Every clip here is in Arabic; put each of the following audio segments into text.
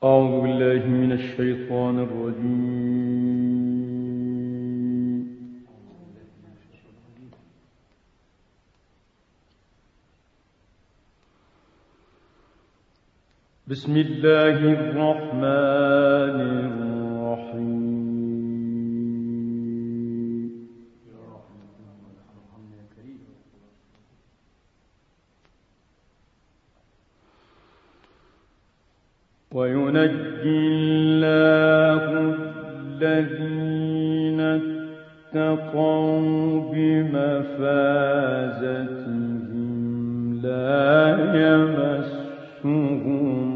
أعوذ بالله من الشيطان الرجيم. بسم الله الرحمن الرحيم. وينجي الله الذين اتقوا بمفازتهم لا يمسهم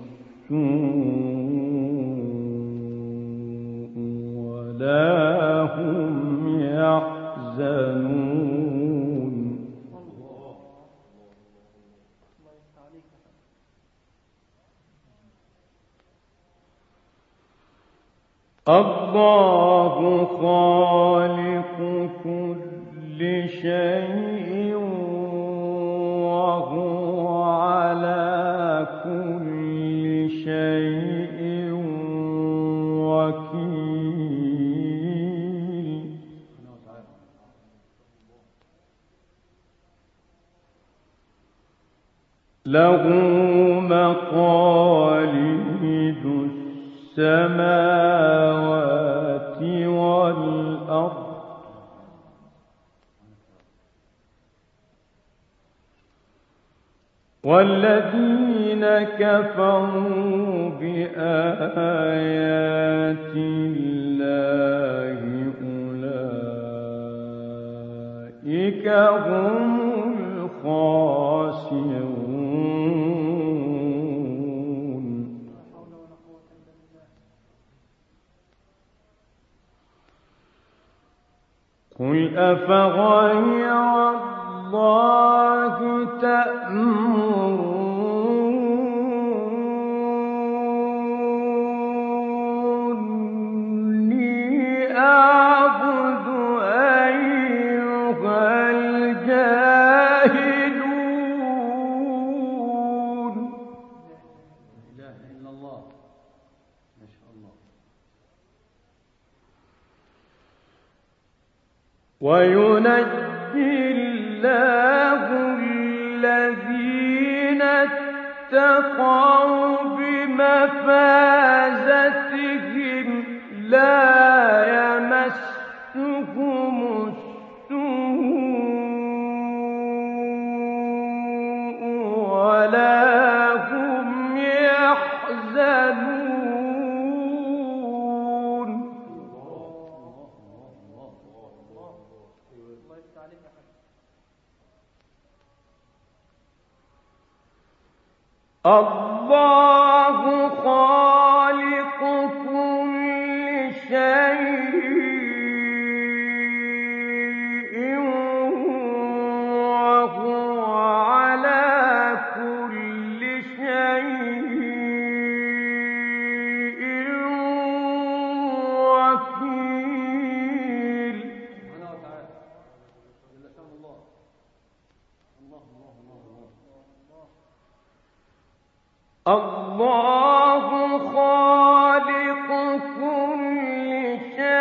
السوء ولا هم يحزنون. الله خالق كل شيء وهو على كل شيء وكيل. له مقاليد السماوات والأرض والذين كفروا بآيات الله أولئك هم الخاسرون. قل أفغير الله تأمروني أعبد أيها الجاهلون. لا إله إلا الله، ما شاء الله. وينجي الله الذين اتقوا بمفازتهم لا يمسهم السوء ولا هم يحزنون. الله خالق كل شيء وهو على كل شيء وكيل. الله خالق كل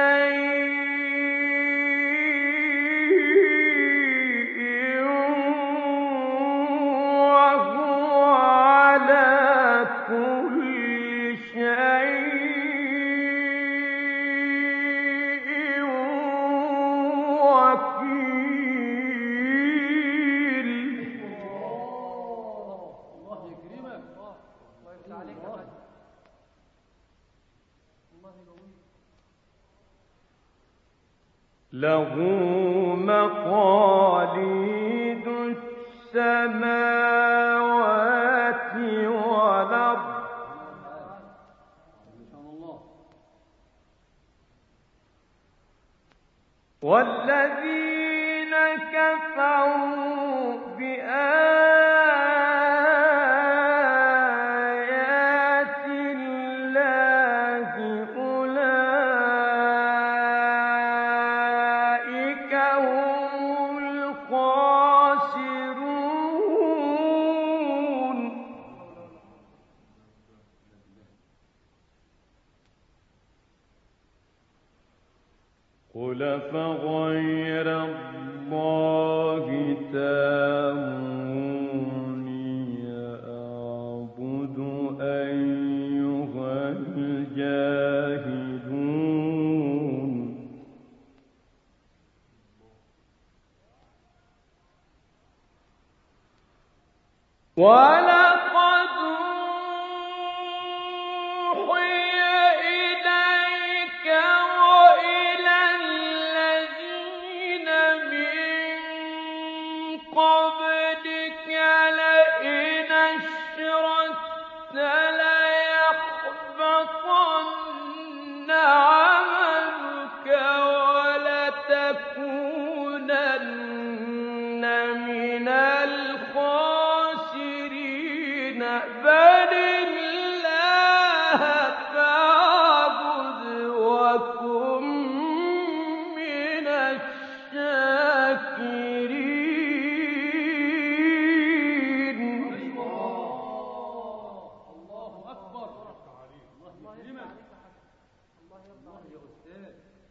شيء وهو على كل شيء وكيل. الله يكرمك. له مقاليد السماوات والأرض والذين كفروا بآيات الله أولئك هم الخاسرون. قل فغير الله تأمروني أعبد أيها الجاهلون ولقد أوحي إليك وإلى الذين من قبلك لئن أشركت ليحبطن عملك ولتكونن من الخاسرين بل الله فاعبد وكن من الشاكرين. الله أكبر. الله يكرمك. الله يا أستاذ.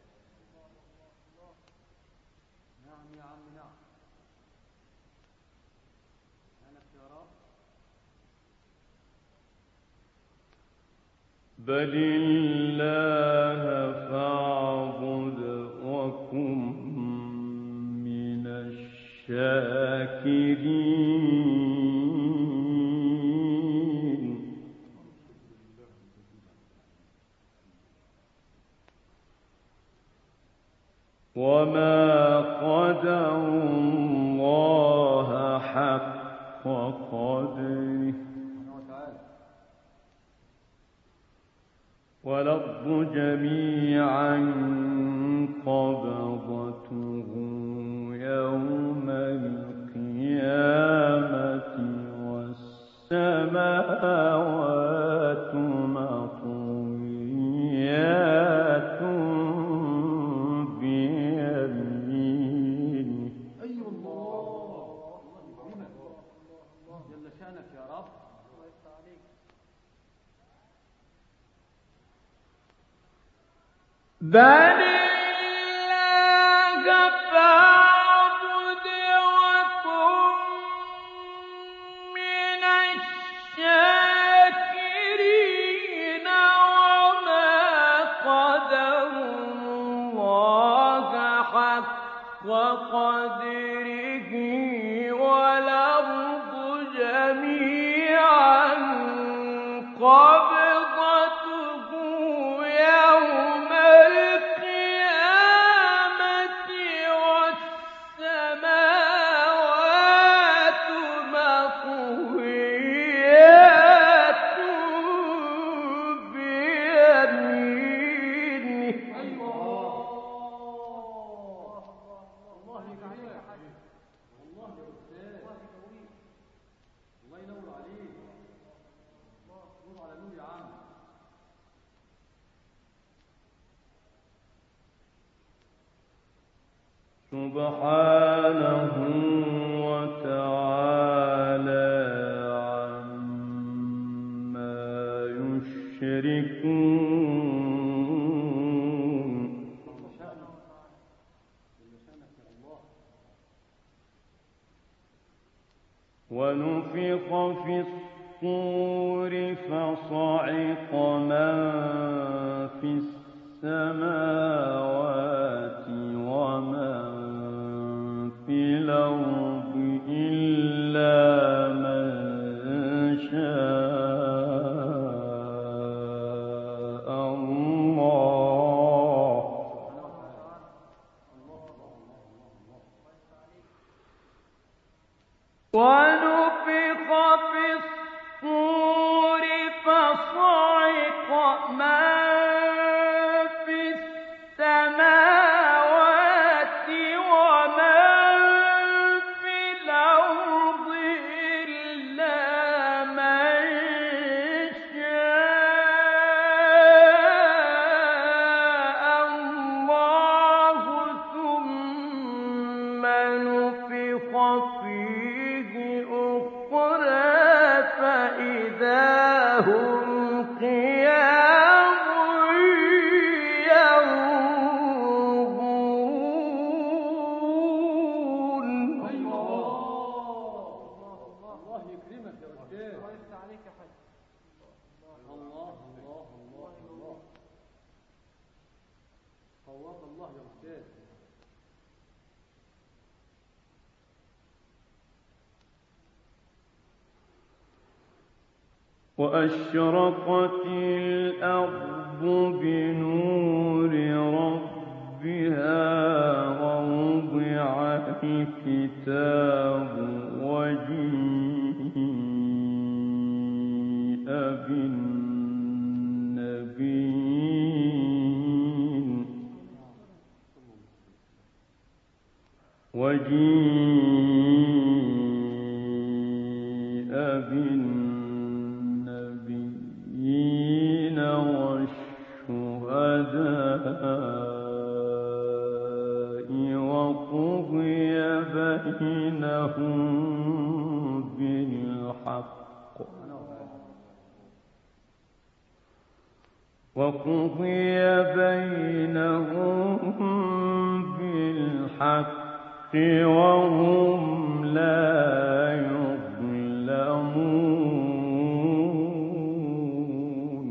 نعم يا عم نعم. أنك يا رب. بل الله فاعبد وكن من الشاكرين. وما قدروا الله حق قدره والأرض جميعا قبضته يوم القيامة والسماوات مطويات بيمينه. أي الله. الله يكرمك. جل شأنك يا رب. الله يفتح عليك. بل الله فاعبد وكن من الشاكرين. وما قدروا الله حق قدره والأرض جميعا قبضته يوم القيامة والسماوات مطويات بيمينه. الله يكرمك. الله يا أستاذ. الله ينور عليك. نور على نور يا عم. سبحانه وتعالى عما يشركون. ونفخ في الصور فصعق من في السماوات ومن في الأرض إلا من شاء الله. ونفخ في الصور فصعق من في السماوات وأشرقت الأرض بنور ربها ووضع الكتاب وجيء بالنبيين والشهداء وقضي بينهم بالحق وهم لا يظلمون.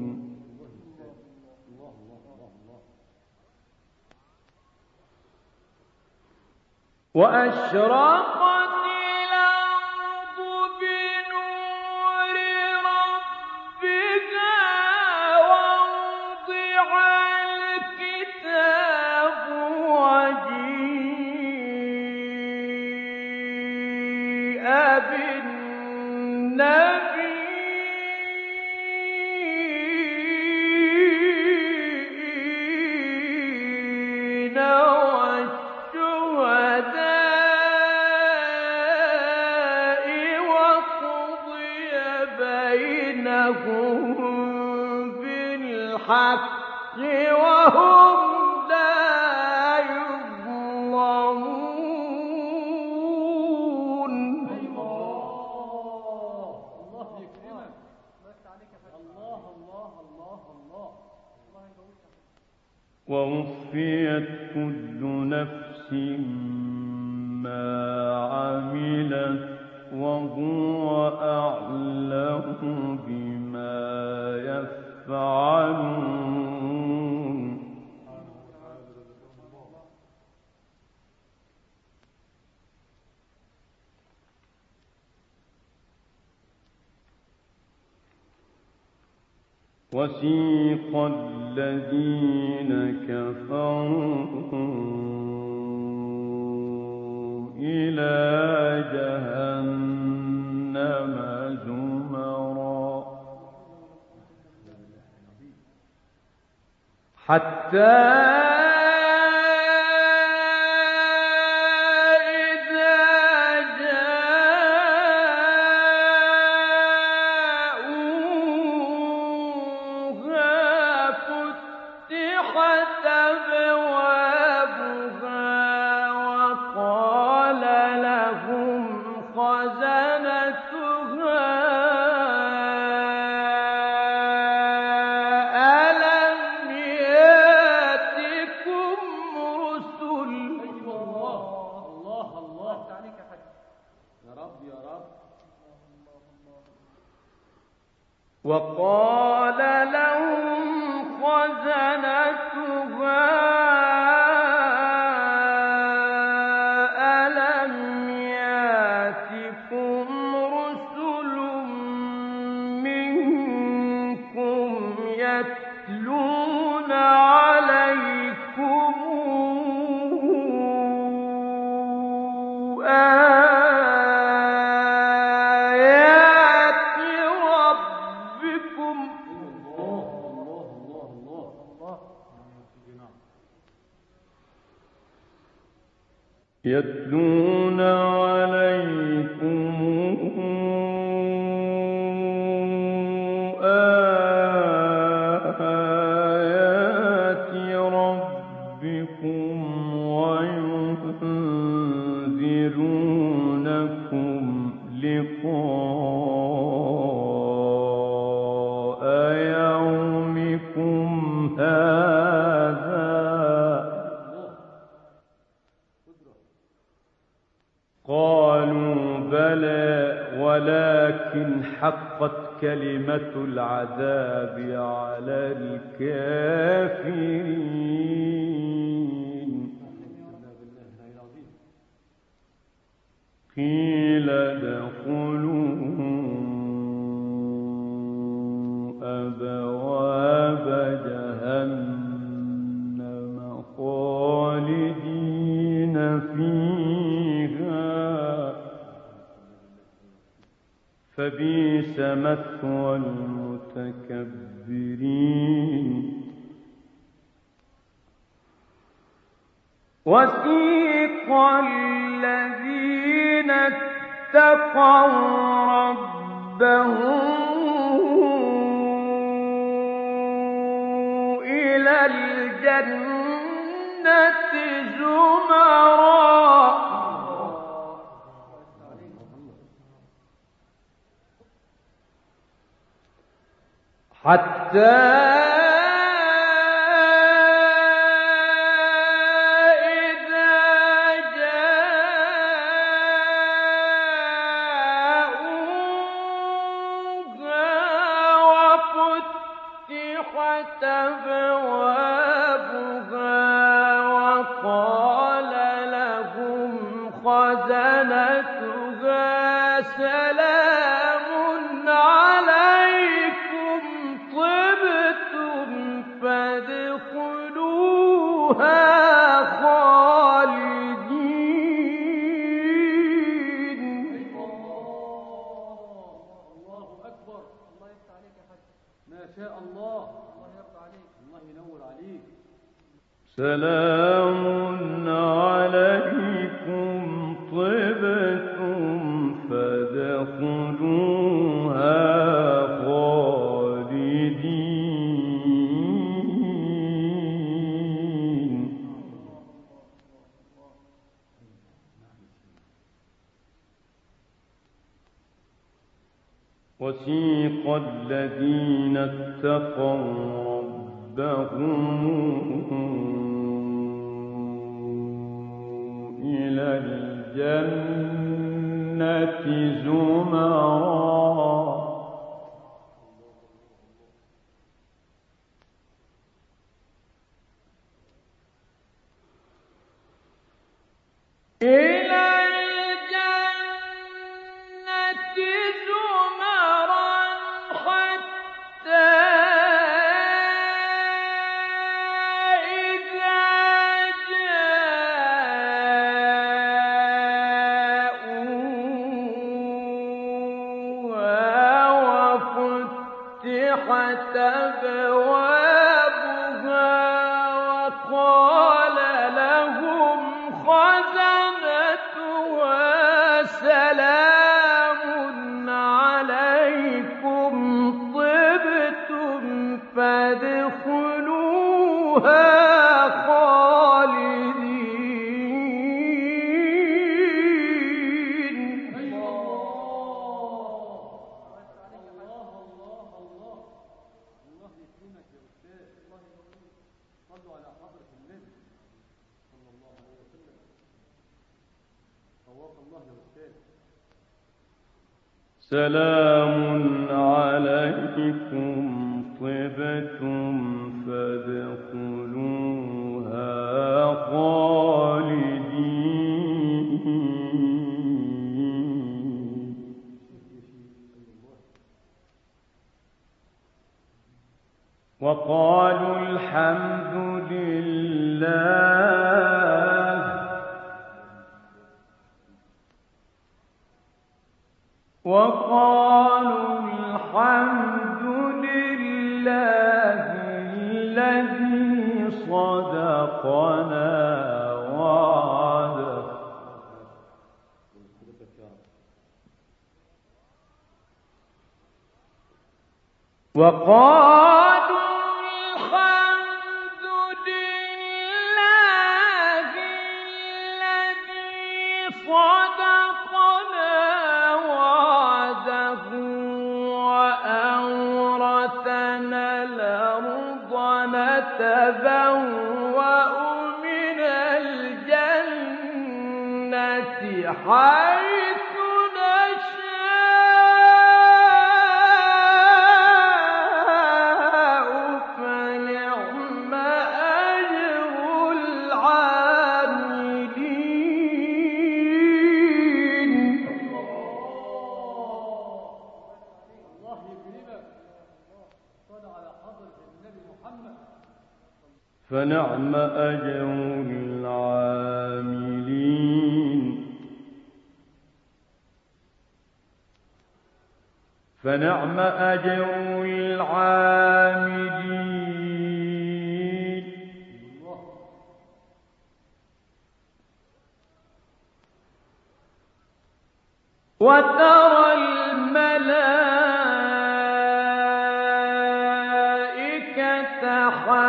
وأشرقت الأرض بنور ربها ووضع الكتاب وجيء بالنبيين والشهداء وقضي بينهم بالحق وهم لا يظلمون. الله يكرمك. الله الله الله الله. ووفيت كل نفس ما عملت وهو أعلم بما يفعلون. وسيق الذين كفروا إلى جهنم زمرا حتى وقال لهم خزنتها ألم يأتكم رسل منكم يتلون عليكم يتلون عليكم آيات ربكم وينذرونكم لقاء يومكم هذا قالوا بلى ولكن حقت كلمة العذاب على الكافرين. قيل ادخلوا مثوى المتكبرين وسيق الذين اتقوا ربهم إلى الجنة زمرا حتى سلام عليكم طبتم فادخلوها خالدين وسيق الذين اتقوا إلى الجنة زمرا سلام عليكم طبتم فادخلوها خالدين وقالوا الحمد لله الذي صدقنا وعده وأورثنا الأرض نتبوأ من الجنة حيث نشاء فنعم أجر العاملين الله يكرمك صل على حضرة النبي محمد فنعم أجر العاملين فنعم أجر العاملين وترى الملائكة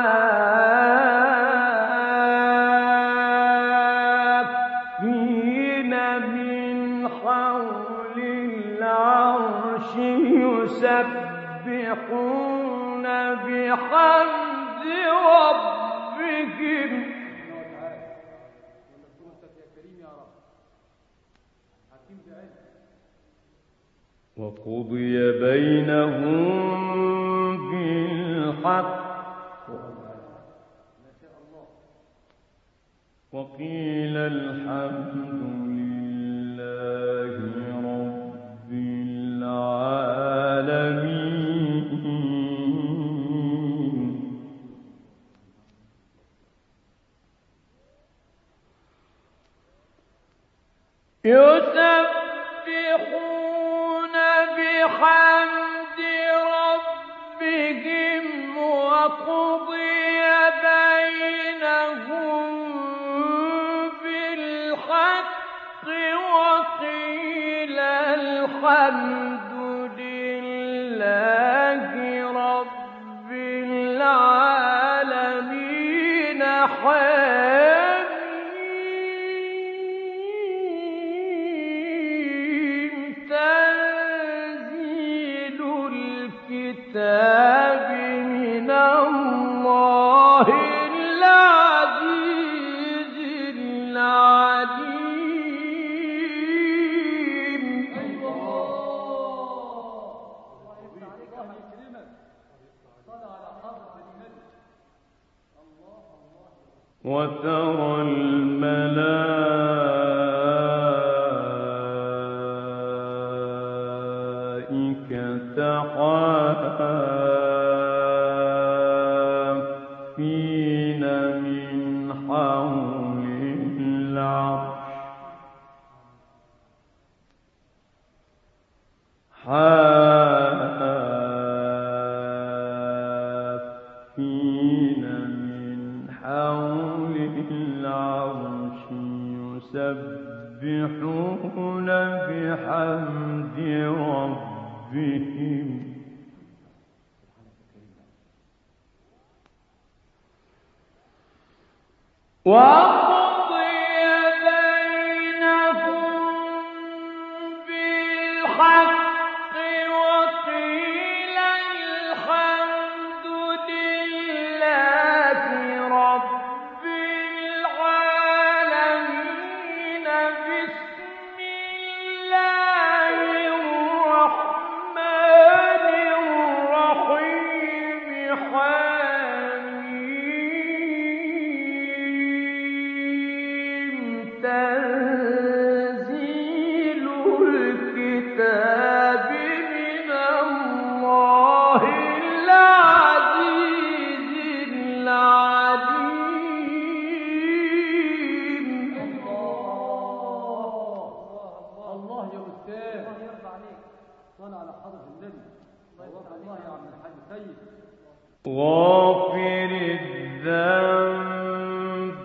حافين من حول العرش يسبحون بحمد ربهم وقضي بينهم بالحق وقيل الحمد لله رب العالمين يسبحون بحمد ربهم وقضي بينهم بالحق وقيل الحمد لله رب العالمين تنزيل الكتاب من الله العزيز العليم وترى الملائكة حافين من حول العرش حافين من حول العرش يسبحون بحمد ربهم وقضي بينهم بالحق وقيل الحمد لله رب العالمين بسم الله الرحمن الرحيم تنزيل الكتاب من الله العزيز العليم الله يا أستاذ الله يرضى عليك صلى على حضرة النبي الله يا عم الحاج سيد غافر الذنب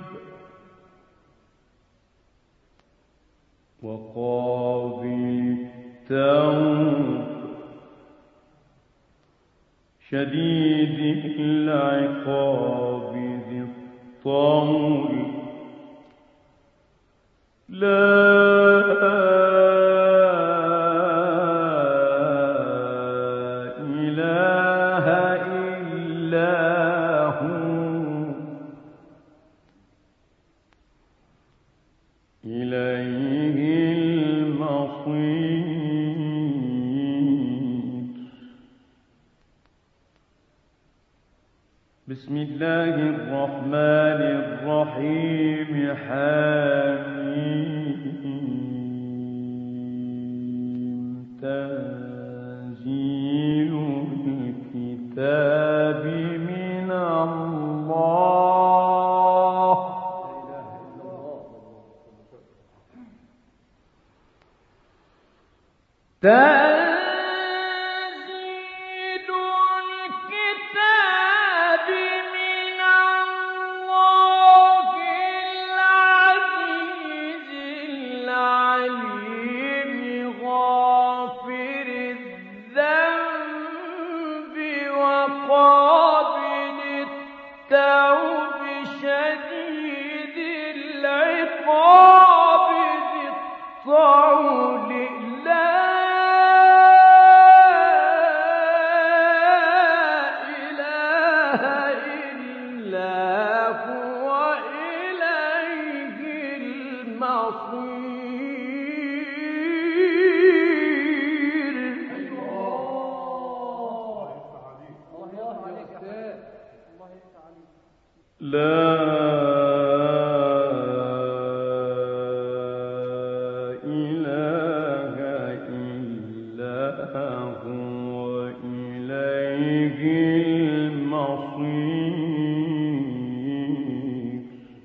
وقابل التوب شديد العقاب ذي الطول لا إله إلا هو إليه المصير بسم الله الرحمن الرحيم حميم تنزيل الكتاب من الله تنزيل بشديد العقاب ذي الطول لا إله إلا هو إليه المصير. لا إله إلا هو إليه المصير.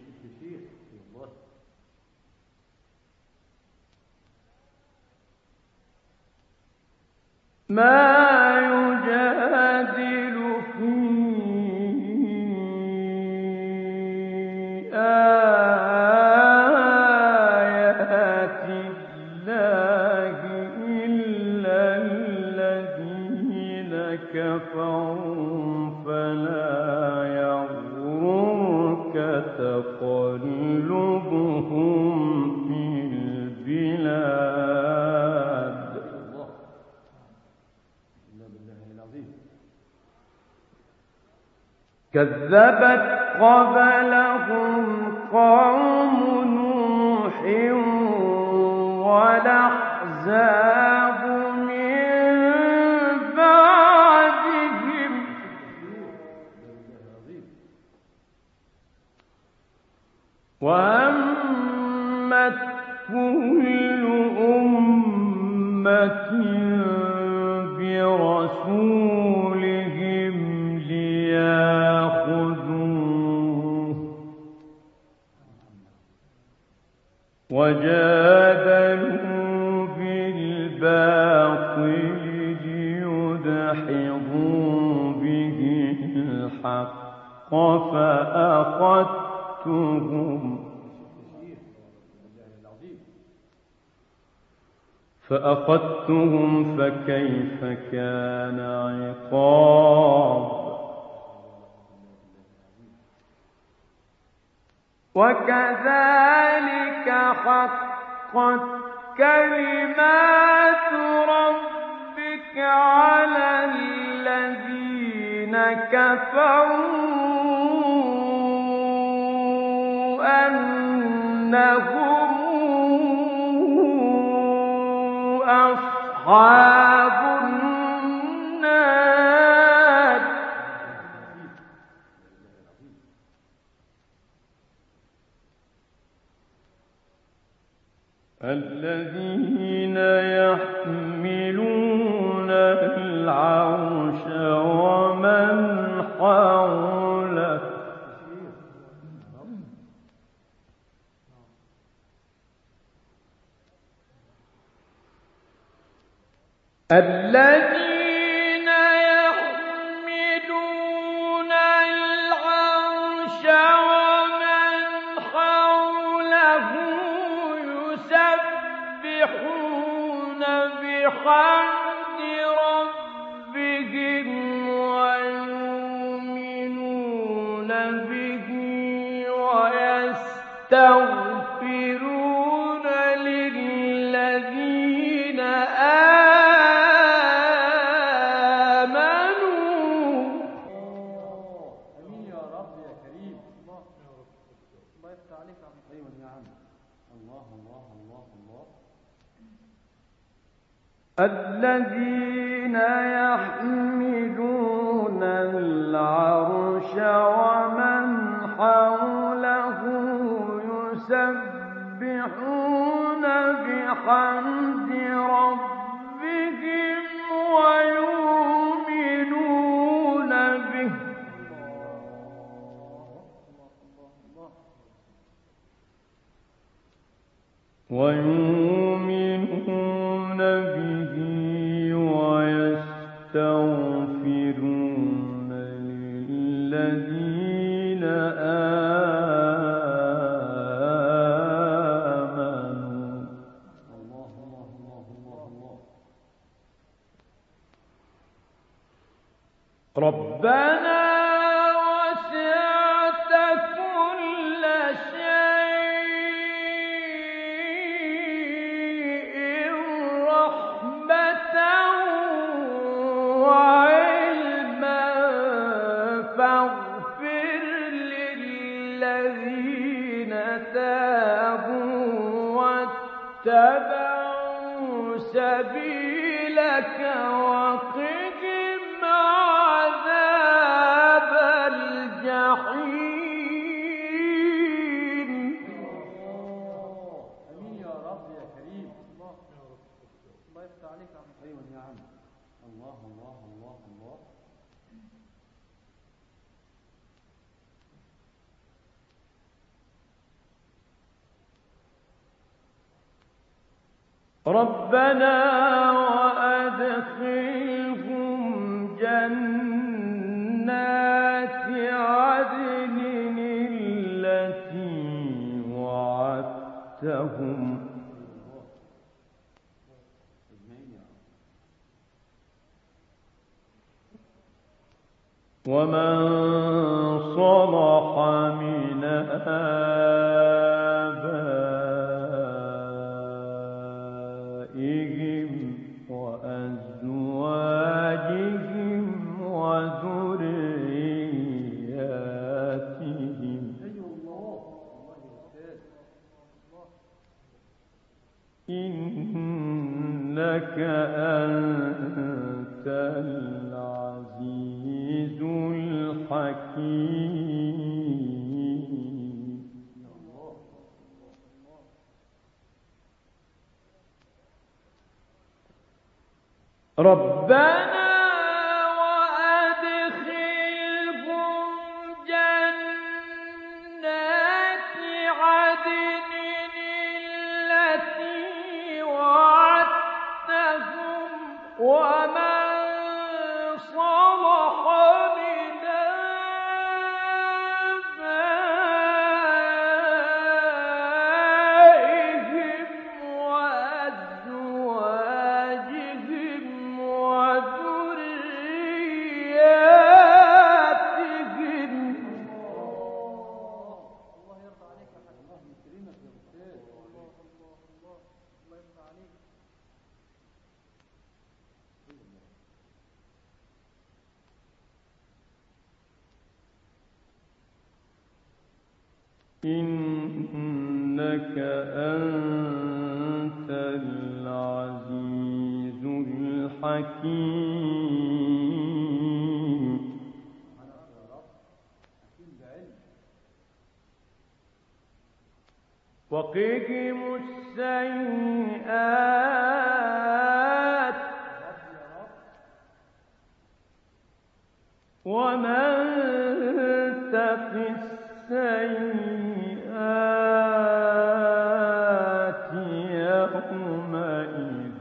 ما يجادل في آيات الله إلا الذين كفروا فلا يغررك تقلبهم في البلاد. كذبت قبلهم قوم نوح والأحزاب من بعدهم وهمت كل أمة برسولهم ليأخذوه وجادلوا بالباطل ليدحضوا به الحق فأخذتهم فكيف كان عقاب. وكذلك حقت كلمات ربك على الذين كفروا أنهم أصحاب النار. الذين يحملون العرش ومن حوله الذين يحملون العرش ومن حوله يسبحون بحمد ربهم ويؤمنون به ويستغفرون للذين الذين يحملون العرش ومن حوله يسبحون بحمد ربهم ويؤمنون به ويستغفرون للذين آمنوا. ربنا وسعت فاغفر للذين تابوا واتبعوا سبيلك وقهم عذاب الجحيم. امين يا رب يا كريم. الله يفتح عليك يا عم. ايوه يا عم. الله الله الله الله. ربنا وأدخلهم جنات عدن التي وعدتهم ومن صلح من آبائهم وأزواجهم وذرياتهم إنك أنت العزيز الحكيم. ربنا وأدخلهم جنات عدن التي وعدتهم ومن صلح من آبائهم وأزواجهم وذرياتهم الله يرضى عليك يا حاج. الله يكرمك يا استاذ. الله يفتح عليك. إنك أنت العزيز الحكيم. وقهم السيئات ومن تق السيئات يومئذ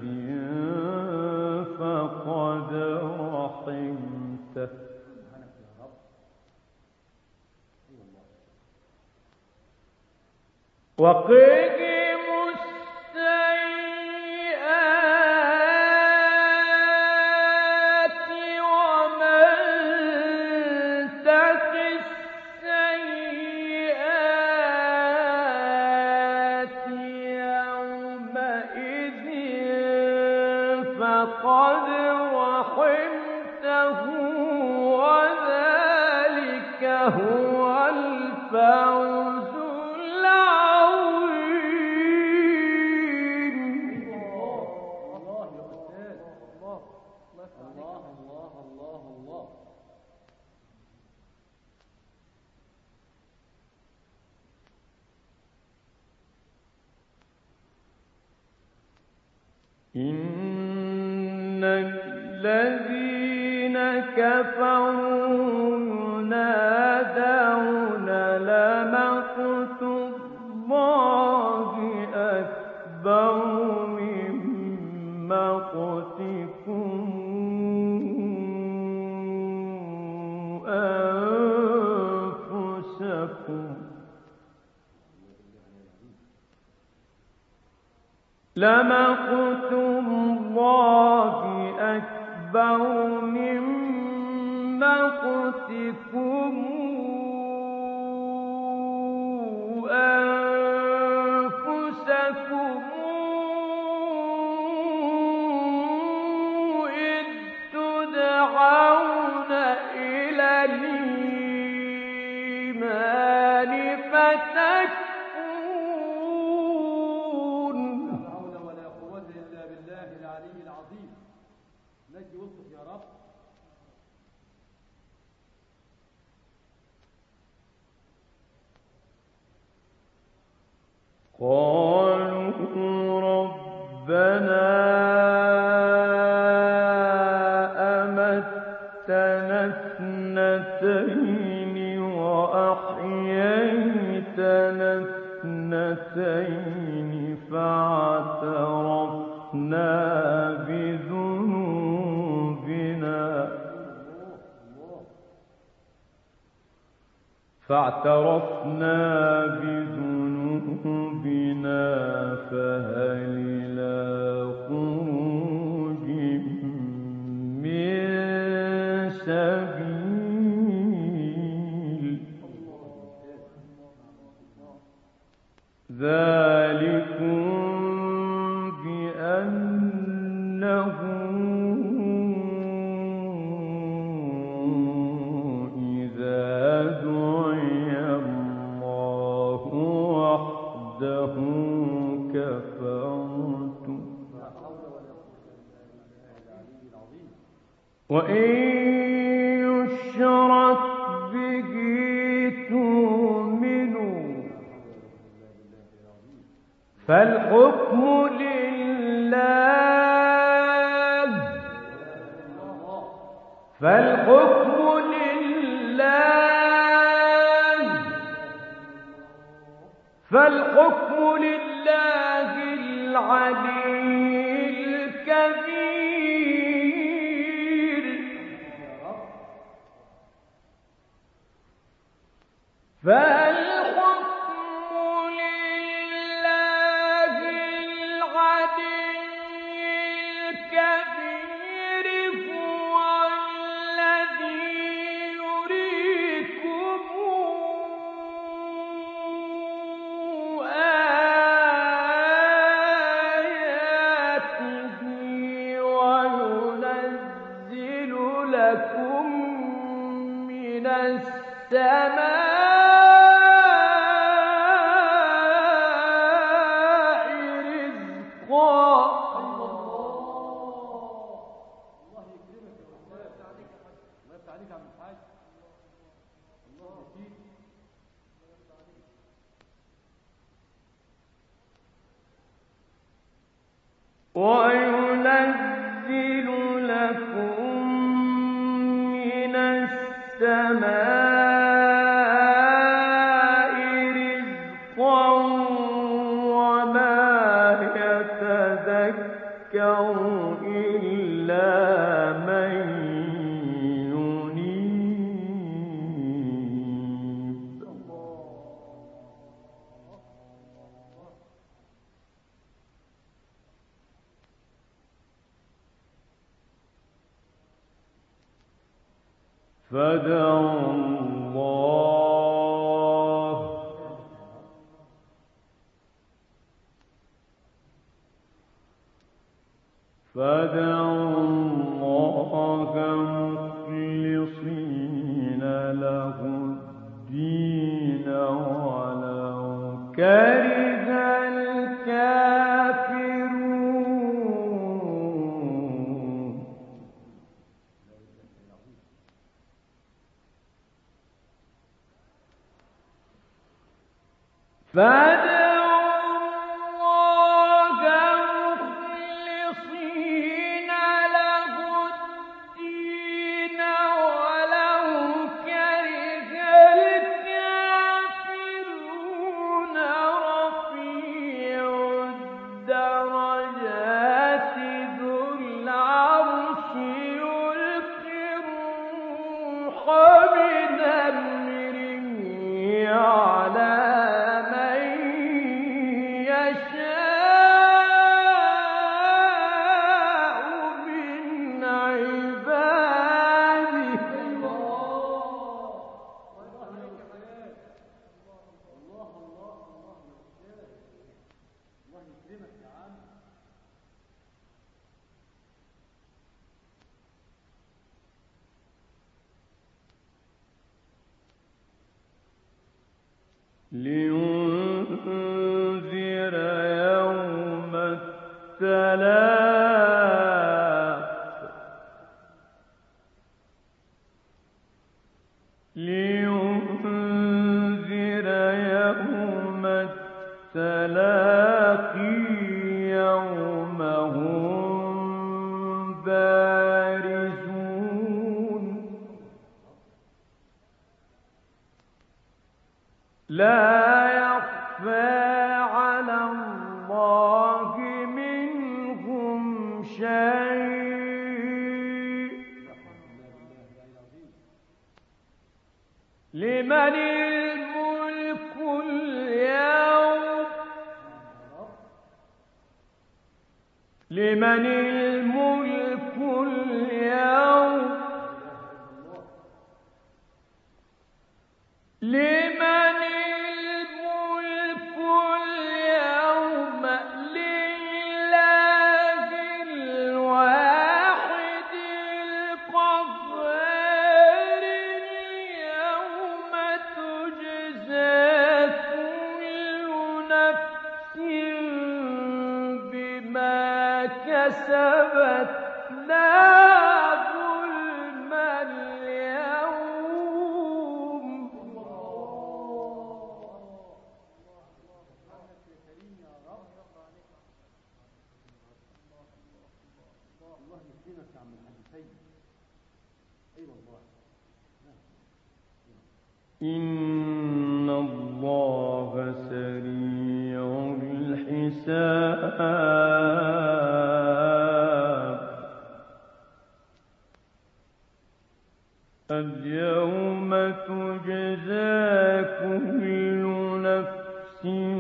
فقد رحمته وقهم السيئات ومن تق السيئات يومئذ فقد رحمته وذلك هو الفوز العظيم. الله يا استاذ. الله يفتح عليك. الله الله الله الله. إن الذين كفروا ينادون لمقت الله أكبر من مقتكم أنفسكم لمقت الله أكبر من مقتكم أنفسكم إذ تدعون إلى الإيمان قالوا ربنا أمتنا اثنتين وأحييتنا اثنتين فاعترفنا بذنوبنا فهل إلى خروج من سبيل ذلكم بأنه وإن يشرك به تؤمنوا فالحكم لله العلي الكبير هو الذي يريكم آياته وينزل لكم من السماء وينزل لكم من السماء رزقا وما يتذكر إلا من ينيب فادعوا الله مخلصين له الدين ولو كره الكافرون رفيع الدرجات ذو العرش يلقي الروح من أمره على من يشاء من عباده لينذر يوم التلاق لينذر يوم التلاق لا يخفى على الله منهم شيء لمن الملك اليوم لمن الملك اليوم لمن الملك اليوم لله الواحد القهار اليوم تجزى كل نفس بما كسبت لا ظلم اليوم الله يكرمك يا عم الحاج سيد. اي والله. إن الله سريع الحساب اليوم تجزى كل نفس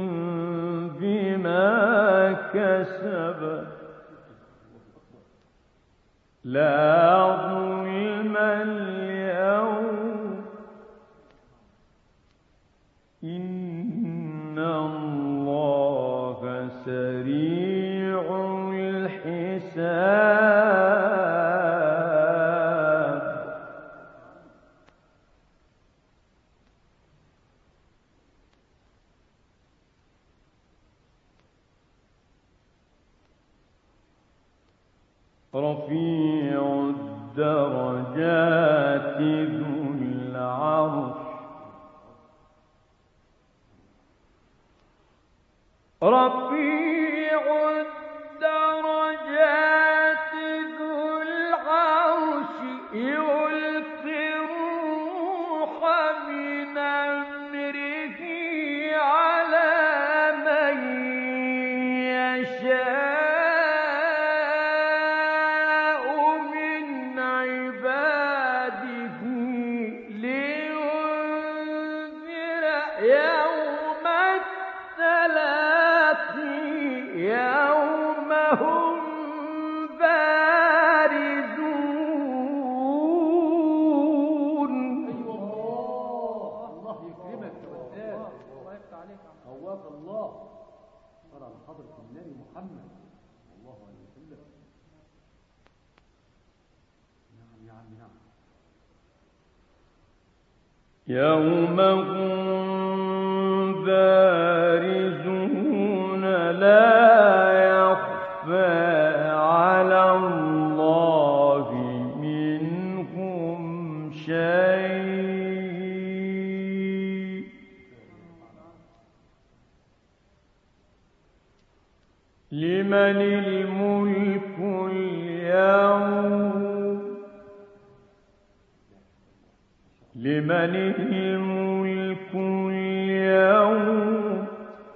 بما كسبت لا ظلم اليوم إن الله سريع الحساب رفيع الدرجات ذو العرش رفيع الدرجات ذو العرش يلقي الروح من أمره على من يشاء من عباده لينذر يوم التلاق يوم هم بارزون. ايوه الله يكرمك يا بسام. الله يفتح عليك يا عم. هواك الله. صلى على حضرة النبي محمد صلى الله عليه وسلم. نعم يا عم نعم. يوم هم بارزون لا يخفى على الله منهم شيء لمن الملك اليوم لمن الملك اليوم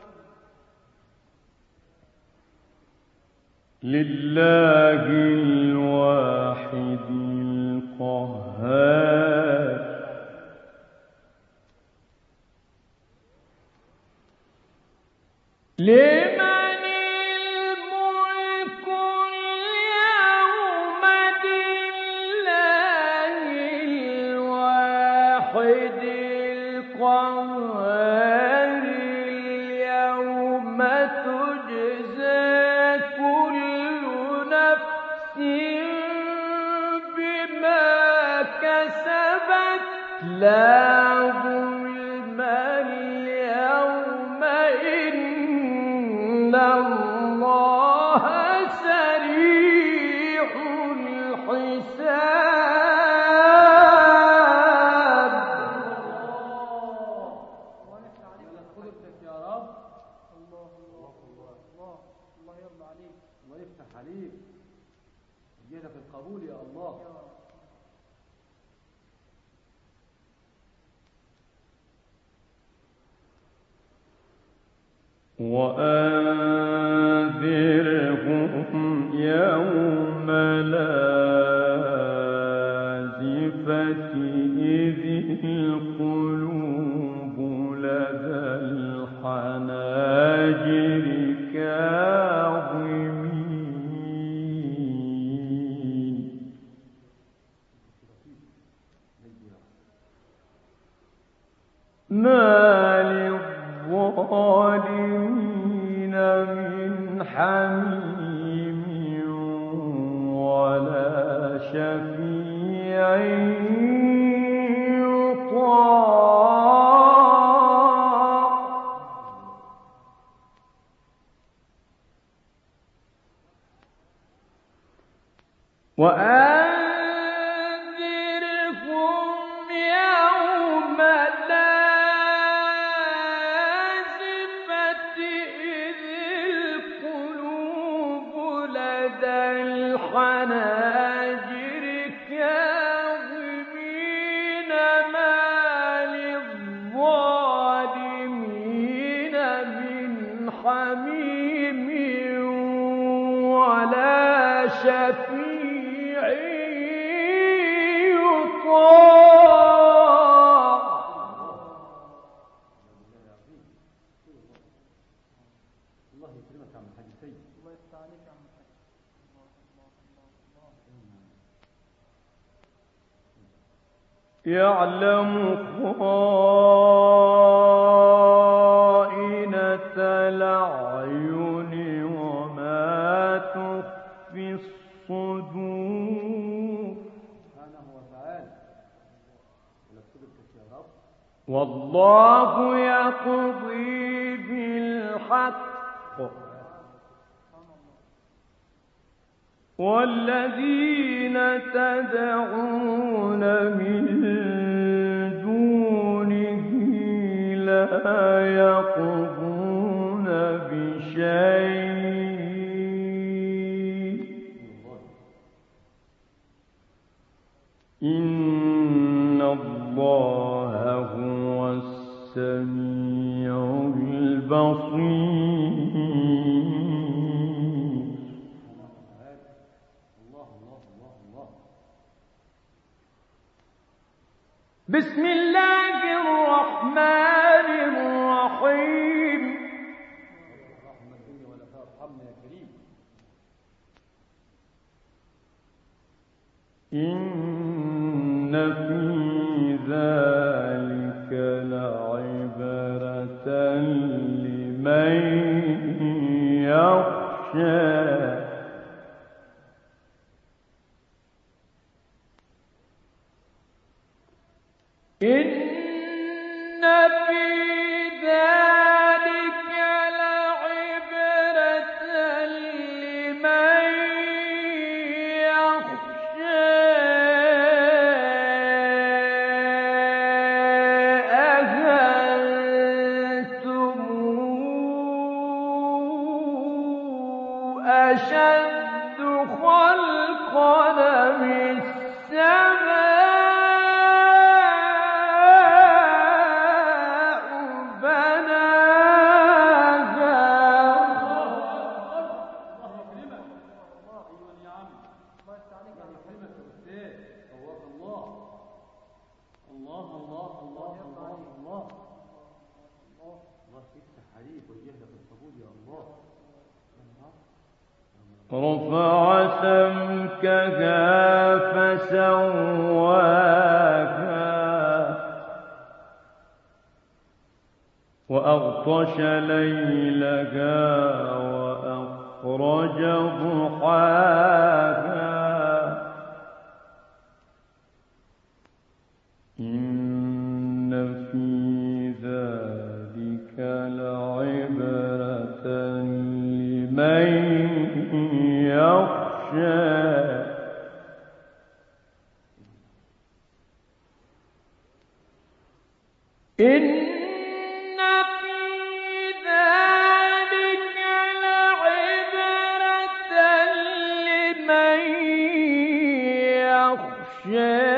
لله الواحد القهار لمن الملك اليوم لله الواحد القهار اليوم تجزى كل نفس بما كسبت لا ظلم اليوم إن الله سريع الحساب. الله يفتح عليك. على قدرتك يا رب. الله الله الله الله الله يرضى عليك. الله يفتح عليك. يدك القبول يا الله. يا رب. وأنذرهم يوم الآزفة إذ القلوب لدى الحناجر كاظمين ما للظالمين من حميم ولا شفيع يطاع وأنذرهم يوم الآزفة إذ القلوب لدى الحناجر كاظمين ما للظالمين من حميم ولا شفيع يطاع الله يكرمك يا عم الحاج سيد. الله يفتح عليك يا عم الحاج. يعلم خائنة الأعين وما تخفي الصدور سبحانه وتعالى. ونكتبك يا رب. والله يقضي بالحق والذين تدعون من دونه لا يقضون بشيء إن الله هو السميع البصير. بسم الله الرحمن الرحيم. رحمة الدنيا ولا ترحمنا يا كريم. إن في ذلك لعبرة لمن يخشى. إن في ذلك لعبرة لمن يخشى. أأنتم أشد خلقا من السماء رفع سمكها فسواها وأغطش ليلها وأخرج ضحاها. إن في ذلك لعبرة لمن يخشى. إن في ذلك لعبرة لمن يخشى.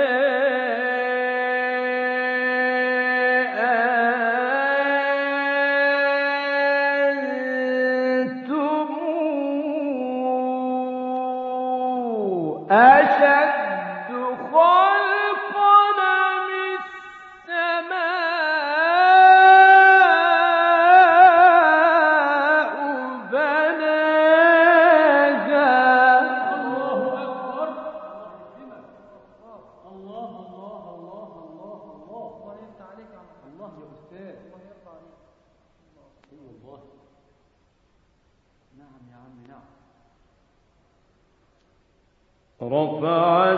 رفع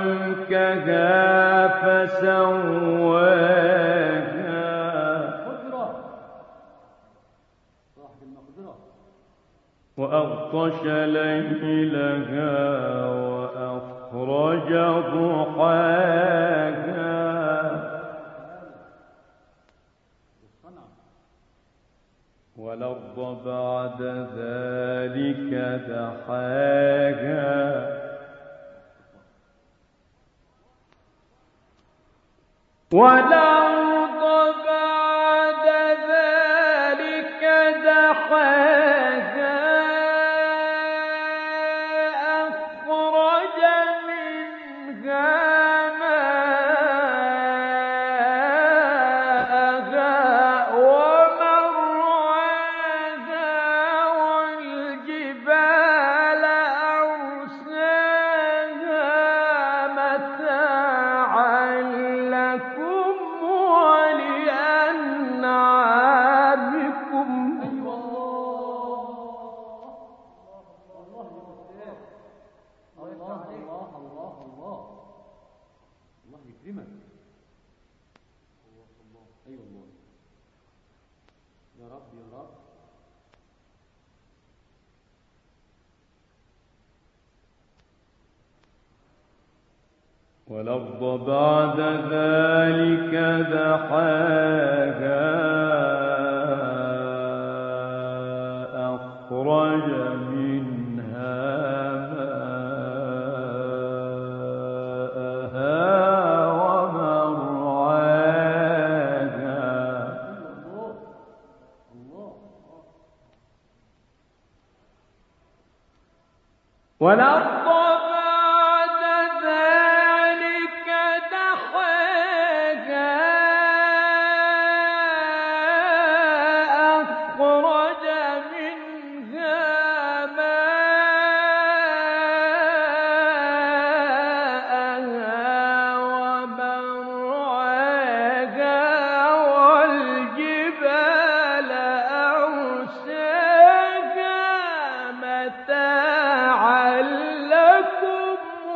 سمكها فسواها وأغطش ليلها وأخرج ضحاها والأرض بعد ذلك دحاها والأرض بعد ذلك دحاها أخرج منها ماءها ومرعاها والجبال أرساها متاعا لكم ولأنعامكم. الله يكرمك. أيوة الله يا رب يا رب. والأرض بعد ذلك دحاها أخرج منها ماءها ومرعاها والأرض بعد ذلك دحاها أخرج منها ماءها ومرعاها والجبال أرساها متاعا لكم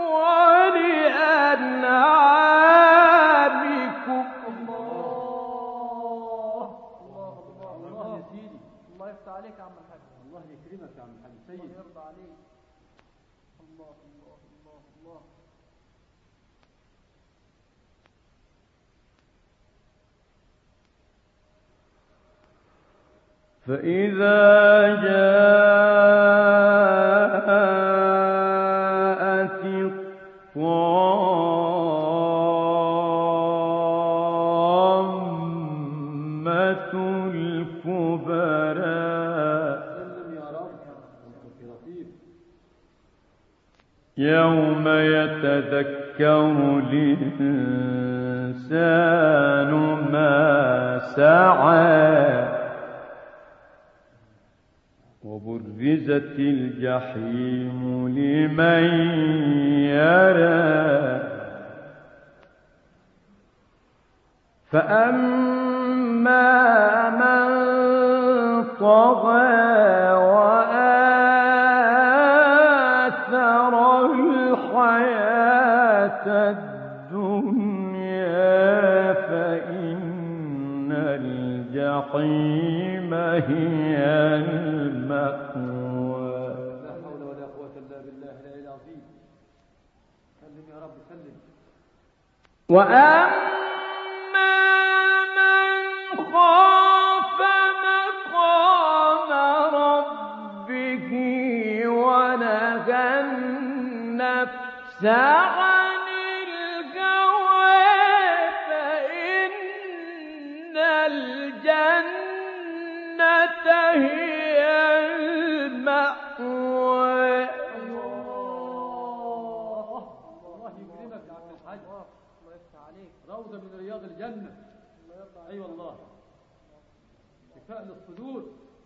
ولأنعامكم. الله يا سيدي. الله يفتح عليك يا عم الحاج. الله يكرمك يا عم الحاج الله سيد. يرضى عليك. الله الله الله الله. فإذا جاءت الطامة الكبرى سلم يا رب. أنت لطيف. يوم يتذكر الإنسان ما سعى وبرزت الجحيم لمن يرى فأما من طغى وآثر الحياة الدنيا فإن الجحيم هي المأوى. لا حول ولا قوة إلا بالله العلي العظيم. سلم يا رب سلم. وأما من خاف مقام ربه ونهى النفس عن الهوى فإن الجنة هي المأوى. الله يكرمك يا عم الحاج. الله يفتح عليك. روضة من رياض الجنة. الله يرضى عليك. أي والله. شفاء للصدور.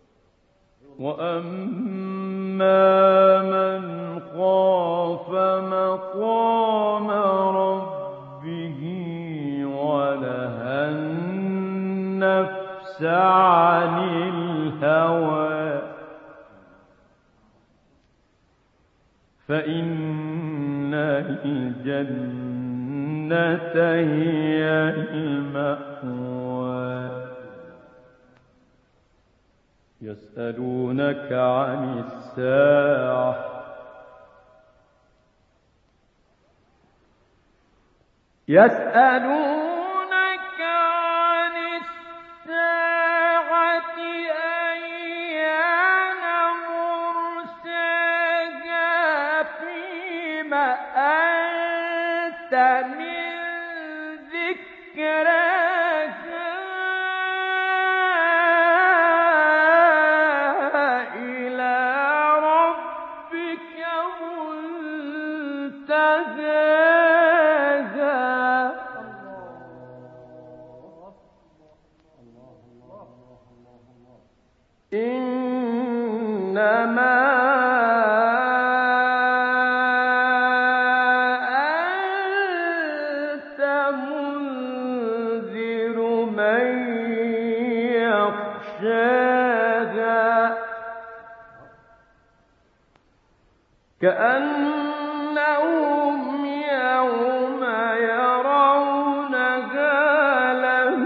وأما من خاف مقام ربه ونهى النفس عن الهوى فإن الجنة هي المأوى يسألونك عن الساعة يسألونك عن الساعة أيان مرساها فيما أنت من ذكراها إلى ربك منتهاها إنما أنت منذر من يخشاها كأنهم يوم يرونها لم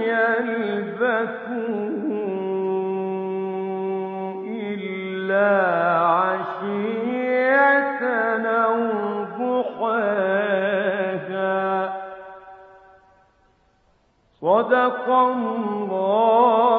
يلبثوا إلا عشية أو ضحاها صدق الله